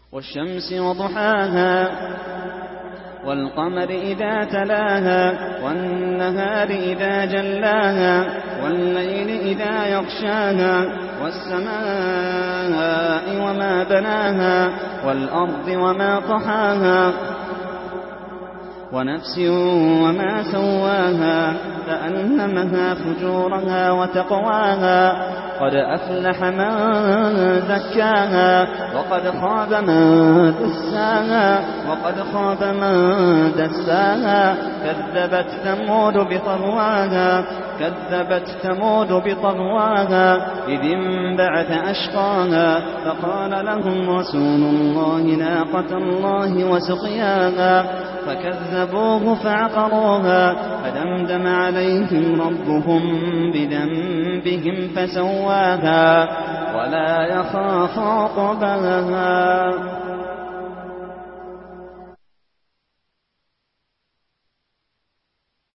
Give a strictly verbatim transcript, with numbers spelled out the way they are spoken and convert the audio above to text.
والشمس وضحاها والقمر إذا تلاها والنهار إذا جلاها والليل إذا يغشاها والسماء وما بناها والأرض وما طحاها ونفس وما سواها فألهمها فجورها وتقواها قد أفلح من زكاها وقد خاب من دساها وقد خاب من دساها كذبت ثمود بطغواها كذبت ثمود بطغواها إذ انبعث أشقاها فقال لهم رسول الله ناقة الله وسقياها فكذبوه فعقروها فدمدم عليهم ربهم بذنبهم فسواها ولا يخاف عقباها.